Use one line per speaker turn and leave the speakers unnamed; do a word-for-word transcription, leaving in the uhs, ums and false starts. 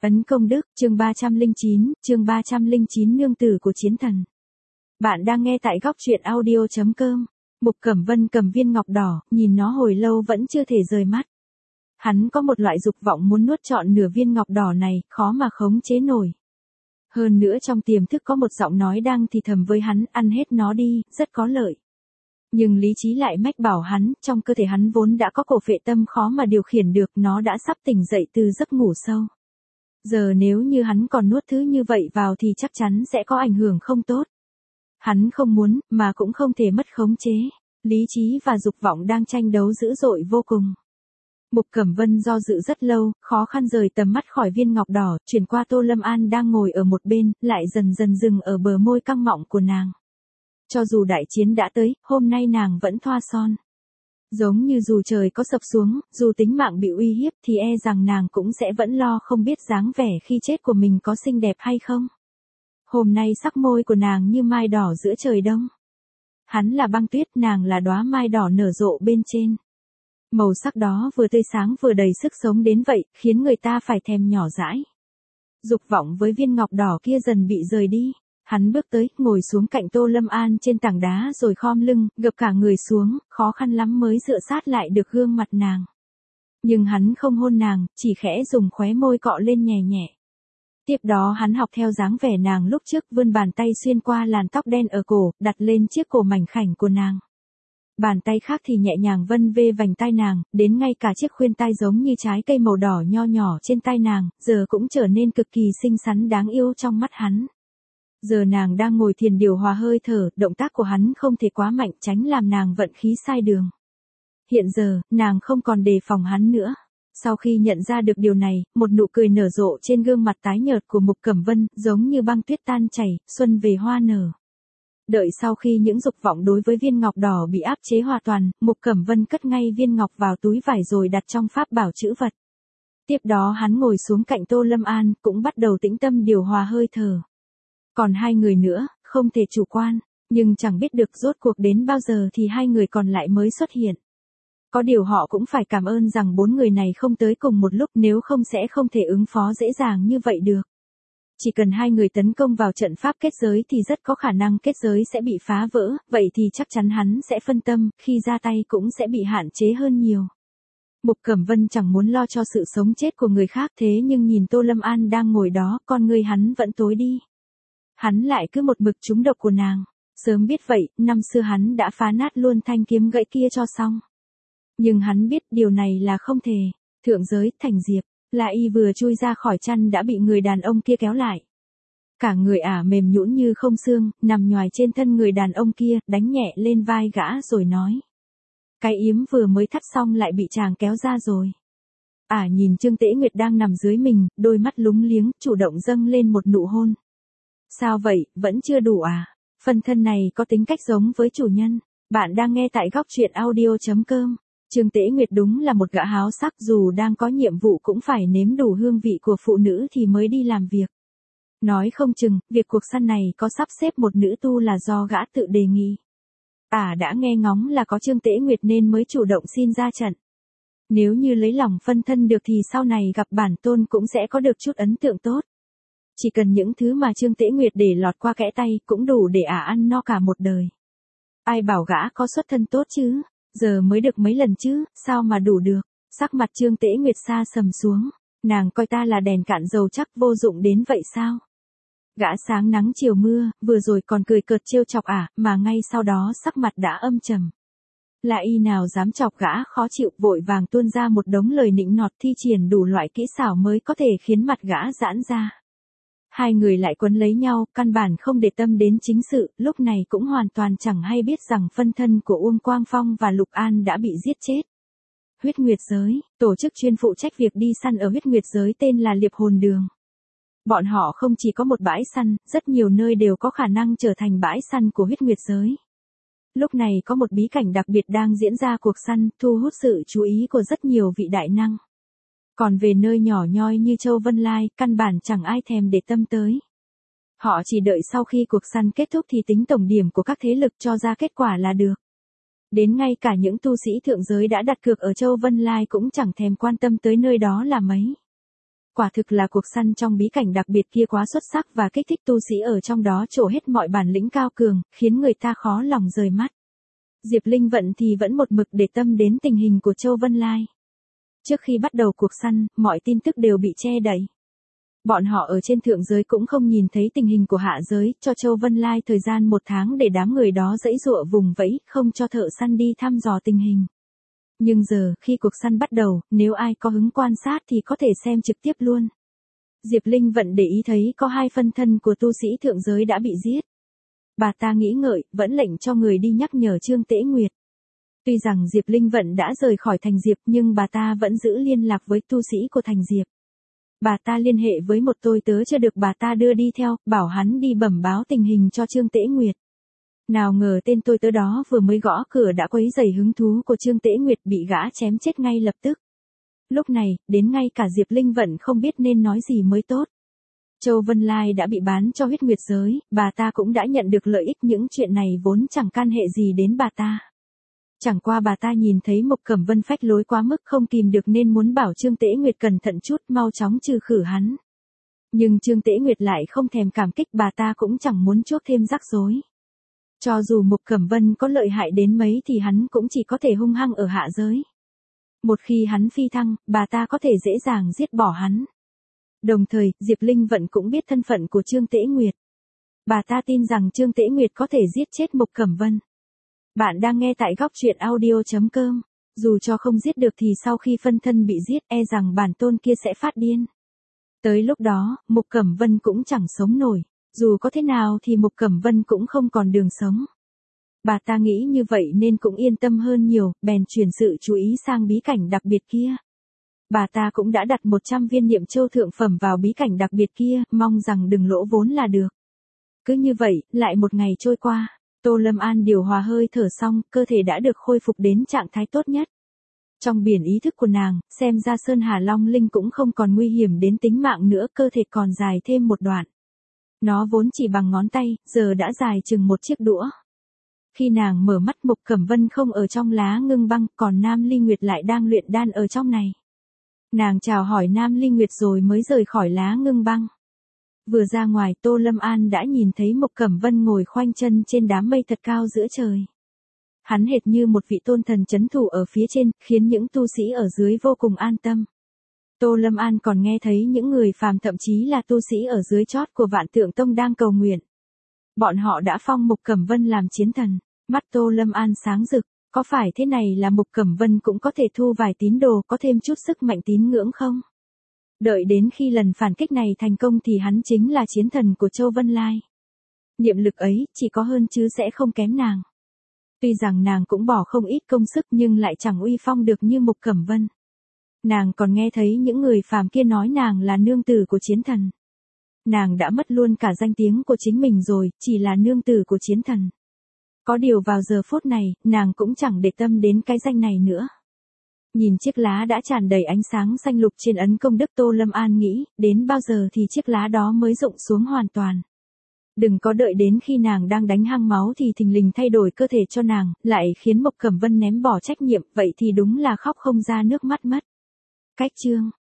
Ấn công đức, chương ba trăm lẻ chín, chương ba trăm lẻ chín nương tử của chiến thần. Bạn đang nghe tại góc truyện audio chấm com. Mục Cẩm Vân cầm viên ngọc đỏ, nhìn nó hồi lâu vẫn chưa thể rời mắt. Hắn có một loại dục vọng muốn nuốt trọn nửa viên ngọc đỏ này, khó mà khống chế nổi. Hơn nữa trong tiềm thức có một giọng nói đang thì thầm với hắn, ăn hết nó đi, rất có lợi. Nhưng lý trí lại mách bảo hắn, trong cơ thể hắn vốn đã có cổ phệ tâm khó mà điều khiển được, nó đã sắp tỉnh dậy từ giấc ngủ sâu. Giờ nếu như hắn còn nuốt thứ như vậy vào thì chắc chắn sẽ có ảnh hưởng không tốt. Hắn không muốn, mà cũng không thể mất khống chế. Lý trí và dục vọng đang tranh đấu dữ dội vô cùng. Mục Cẩm Vân do dự rất lâu, khó khăn rời tầm mắt khỏi viên ngọc đỏ, chuyển qua Tô Lâm An đang ngồi ở một bên, lại dần dần dừng ở bờ môi căng mọng của nàng. Cho dù đại chiến đã tới, hôm nay nàng vẫn thoa son. Giống như dù trời có sập xuống, dù tính mạng bị uy hiếp thì e rằng nàng cũng sẽ vẫn lo không biết dáng vẻ khi chết của mình có xinh đẹp hay không. Hôm nay sắc môi của nàng như mai đỏ giữa trời đông. Hắn là băng tuyết, nàng là đóa mai đỏ nở rộ bên trên. Màu sắc đó vừa tươi sáng vừa đầy sức sống đến vậy, khiến người ta phải thèm nhỏ dãi. Dục vọng với viên ngọc đỏ kia dần bị rời đi. Hắn bước tới, ngồi xuống cạnh Tô Lâm An trên tảng đá rồi khom lưng, gập cả người xuống, khó khăn lắm mới dựa sát lại được gương mặt nàng. Nhưng hắn không hôn nàng, chỉ khẽ dùng khóe môi cọ lên nhẹ nhẹ. Tiếp đó hắn học theo dáng vẻ nàng lúc trước, vươn bàn tay xuyên qua làn tóc đen ở cổ, đặt lên chiếc cổ mảnh khảnh của nàng. Bàn tay khác thì nhẹ nhàng vân vê vành tai nàng, đến ngay cả chiếc khuyên tai giống như trái cây màu đỏ nho nhỏ trên tai nàng, giờ cũng trở nên cực kỳ xinh xắn đáng yêu trong mắt hắn. Giờ nàng đang ngồi thiền điều hòa hơi thở, động tác của hắn không thể quá mạnh tránh làm nàng vận khí sai đường. Hiện giờ, nàng không còn đề phòng hắn nữa. Sau khi nhận ra được điều này, một nụ cười nở rộ trên gương mặt tái nhợt của Mục Cẩm Vân, giống như băng tuyết tan chảy, xuân về hoa nở. Đợi sau khi những dục vọng đối với viên ngọc đỏ bị áp chế hoàn toàn, Mục Cẩm Vân cất ngay viên ngọc vào túi vải rồi đặt trong pháp bảo trữ vật. Tiếp đó hắn ngồi xuống cạnh Tô Lâm An, cũng bắt đầu tĩnh tâm điều hòa hơi thở. Còn hai người nữa, không thể chủ quan, nhưng chẳng biết được rốt cuộc đến bao giờ thì hai người còn lại mới xuất hiện. Có điều họ cũng phải cảm ơn rằng bốn người này không tới cùng một lúc, nếu không sẽ không thể ứng phó dễ dàng như vậy được. Chỉ cần hai người tấn công vào trận pháp kết giới thì rất có khả năng kết giới sẽ bị phá vỡ, vậy thì chắc chắn hắn sẽ phân tâm, khi ra tay cũng sẽ bị hạn chế hơn nhiều. Mục Cẩm Vân chẳng muốn lo cho sự sống chết của người khác, thế nhưng nhìn Tô Lâm An đang ngồi đó, con người hắn vẫn tối đi. Hắn lại cứ một mực trúng độc của nàng. Sớm biết vậy, năm xưa hắn đã phá nát luôn thanh kiếm gãy kia cho xong. Nhưng hắn biết điều này là không thể. Thượng giới, Thành Diệp, La Y vừa chui ra khỏi chăn đã bị người đàn ông kia kéo lại. Cả người ả mềm nhũn như không xương, nằm nhoài trên thân người đàn ông kia, đánh nhẹ lên vai gã rồi nói. Cái yếm vừa mới thắt xong lại bị chàng kéo ra rồi. Ả nhìn Trương Tễ Nguyệt đang nằm dưới mình, đôi mắt lúng liếng, chủ động dâng lên một nụ hôn. Sao vậy, vẫn chưa đủ à? Phần thân này có tính cách giống với chủ nhân. Bạn đang nghe tại góc truyện audio chấm com. Trương Tễ Nguyệt đúng là một gã háo sắc, dù đang có nhiệm vụ cũng phải nếm đủ hương vị của phụ nữ thì mới đi làm việc. Nói không chừng, việc cuộc săn này có sắp xếp một nữ tu là do gã tự đề nghị. À đã nghe ngóng là có Trương Tễ Nguyệt nên mới chủ động xin ra trận. Nếu như lấy lòng phân thân được thì sau này gặp bản tôn cũng sẽ có được chút ấn tượng tốt. Chỉ cần những thứ mà Trương Tễ Nguyệt để lọt qua kẽ tay cũng đủ để ả ăn no cả một đời. Ai bảo gã có xuất thân tốt chứ, giờ mới được mấy lần chứ, sao mà đủ được. Sắc mặt Trương Tễ Nguyệt xa sầm xuống, nàng coi ta là đèn cạn dầu chắc vô dụng đến vậy sao? Gã sáng nắng chiều mưa, vừa rồi còn cười cợt trêu chọc ả, mà ngay sau đó sắc mặt đã âm trầm. La Y nào dám chọc gã khó chịu, vội vàng tuôn ra một đống lời nịnh nọt thi triển đủ loại kỹ xảo mới có thể khiến mặt gã giãn ra. Hai người lại quấn lấy nhau, căn bản không để tâm đến chính sự, lúc này cũng hoàn toàn chẳng hay biết rằng phân thân của Uông Quang Phong và Lục An đã bị giết chết. Huyết Nguyệt Giới, tổ chức chuyên phụ trách việc đi săn ở Huyết Nguyệt Giới tên là Liệp Hồn Đường. Bọn họ không chỉ có một bãi săn, rất nhiều nơi đều có khả năng trở thành bãi săn của Huyết Nguyệt Giới. Lúc này có một bí cảnh đặc biệt đang diễn ra cuộc săn, thu hút sự chú ý của rất nhiều vị đại năng. Còn về nơi nhỏ nhoi như Châu Vân Lai, căn bản chẳng ai thèm để tâm tới. Họ chỉ đợi sau khi cuộc săn kết thúc thì tính tổng điểm của các thế lực cho ra kết quả là được. Đến ngay cả những tu sĩ thượng giới đã đặt cược ở Châu Vân Lai cũng chẳng thèm quan tâm tới nơi đó là mấy. quả thực là cuộc săn trong bí cảnh đặc biệt kia quá xuất sắc và kích thích tu sĩ ở trong đó trổ hết mọi bản lĩnh cao cường, khiến người ta khó lòng rời mắt. Diệp Linh Vận thì vẫn một mực để tâm đến tình hình của Châu Vân Lai. Trước khi bắt đầu cuộc săn, mọi tin tức đều bị che đậy. Bọn họ ở trên thượng giới cũng không nhìn thấy tình hình của hạ giới, cho Châu Vân Lai thời gian một tháng để đám người đó giãy giụa vùng vẫy, không cho thợ săn đi thăm dò tình hình. Nhưng giờ, khi cuộc săn bắt đầu, nếu ai có hứng quan sát thì có thể xem trực tiếp luôn. Diệp Linh Vận để ý thấy có hai phân thân của tu sĩ thượng giới đã bị giết. Bà ta nghĩ ngợi, vẫn lệnh cho người đi nhắc nhở Trương Tế Nguyệt. Tuy rằng Diệp Linh Vận đã rời khỏi thành Diệp nhưng bà ta vẫn giữ liên lạc với tu sĩ của thành Diệp. Bà ta liên hệ với một tôi tớ chưa được bà ta đưa đi theo, bảo hắn đi bẩm báo tình hình cho Trương Tế Nguyệt. Nào ngờ tên tôi tớ đó vừa mới gõ cửa đã quấy rầy hứng thú của Trương Tế Nguyệt, bị gã chém chết ngay lập tức. Lúc này, đến ngay cả Diệp Linh Vận không biết nên nói gì mới tốt. Châu Vân Lai đã bị bán cho huyết nguyệt giới, bà ta cũng đã nhận được lợi ích, những chuyện này vốn chẳng can hệ gì đến bà ta. Chẳng qua bà ta nhìn thấy Mục Cẩm Vân phách lối quá mức không kìm được nên muốn bảo Trương Tế Nguyệt cẩn thận chút, mau chóng trừ khử hắn. Nhưng Trương Tế Nguyệt lại không thèm cảm kích, bà ta cũng chẳng muốn chuốc thêm rắc rối. Cho dù Mục Cẩm Vân có lợi hại đến mấy thì hắn cũng chỉ có thể hung hăng ở hạ giới. Một khi hắn phi thăng, bà ta có thể dễ dàng giết bỏ hắn. Đồng thời, Diệp Linh Vận cũng biết thân phận của Trương Tế Nguyệt. Bà ta tin rằng Trương Tế Nguyệt có thể giết chết Mục Cẩm Vân. Bạn đang nghe tại góc truyện audio chấm com. Dù cho không giết được thì sau khi phân thân bị giết, e rằng bản tôn kia sẽ phát điên. Tới lúc đó, Mục Cẩm Vân cũng chẳng sống nổi. Dù có thế nào thì Mục Cẩm Vân cũng không còn đường sống. Bà ta nghĩ như vậy nên cũng yên tâm hơn nhiều, bèn chuyển sự chú ý sang bí cảnh đặc biệt kia. Bà ta cũng đã đặt một trăm viên niệm châu thượng phẩm vào bí cảnh đặc biệt kia, mong rằng đừng lỗ vốn là được. Cứ như vậy, lại một ngày trôi qua, Tô Lâm An điều hòa hơi thở xong, cơ thể đã được khôi phục đến trạng thái tốt nhất. Trong biển ý thức của nàng, xem ra Sơn Hà Long Linh cũng không còn nguy hiểm đến tính mạng nữa, cơ thể còn dài thêm một đoạn. Nó vốn chỉ bằng ngón tay, giờ đã dài chừng một chiếc đũa. Khi nàng mở mắt, Mục Cẩm Vân không ở trong lá ngưng băng, còn Nam Ly Nguyệt lại đang luyện đan ở trong này. Nàng chào hỏi Nam Ly Nguyệt rồi mới rời khỏi lá ngưng băng. Vừa ra ngoài, Tô Lâm An đã nhìn thấy Mục Cẩm Vân ngồi khoanh chân trên đám mây thật cao giữa trời. Hắn hệt như một vị tôn thần trấn thủ ở phía trên, khiến những tu sĩ ở dưới vô cùng an tâm. Tô Lâm An còn nghe thấy những người phàm, thậm chí là tu sĩ ở dưới chót của Vạn Tượng Tông đang cầu nguyện. Bọn họ đã phong Mục Cẩm Vân làm chiến thần. Mắt Tô Lâm An sáng rực, có phải thế này là Mục Cẩm Vân cũng có thể thu vài tín đồ, có thêm chút sức mạnh tín ngưỡng không? Đợi đến khi lần phản kích này thành công thì hắn chính là chiến thần của Châu Vân Lai. Niệm lực ấy, chỉ có hơn chứ sẽ không kém nàng. Tuy rằng nàng cũng bỏ không ít công sức nhưng lại chẳng uy phong được như Mục Cẩm Vân. Nàng còn nghe thấy những người phàm kia nói nàng là nương tử của chiến thần. Nàng đã mất luôn cả danh tiếng của chính mình rồi, chỉ là nương tử của chiến thần. Có điều vào giờ phút này, nàng cũng chẳng để tâm đến cái danh này nữa. Nhìn chiếc lá đã tràn đầy ánh sáng xanh lục trên ấn công đức, Tô Lâm An nghĩ, đến bao giờ thì chiếc lá đó mới rụng xuống hoàn toàn. Đừng có đợi đến khi nàng đang đánh hăng máu thì thình lình thay đổi cơ thể cho nàng, lại khiến Mục Cẩm Vân ném bỏ trách nhiệm, vậy thì đúng là khóc không ra nước mắt mất. Cách chương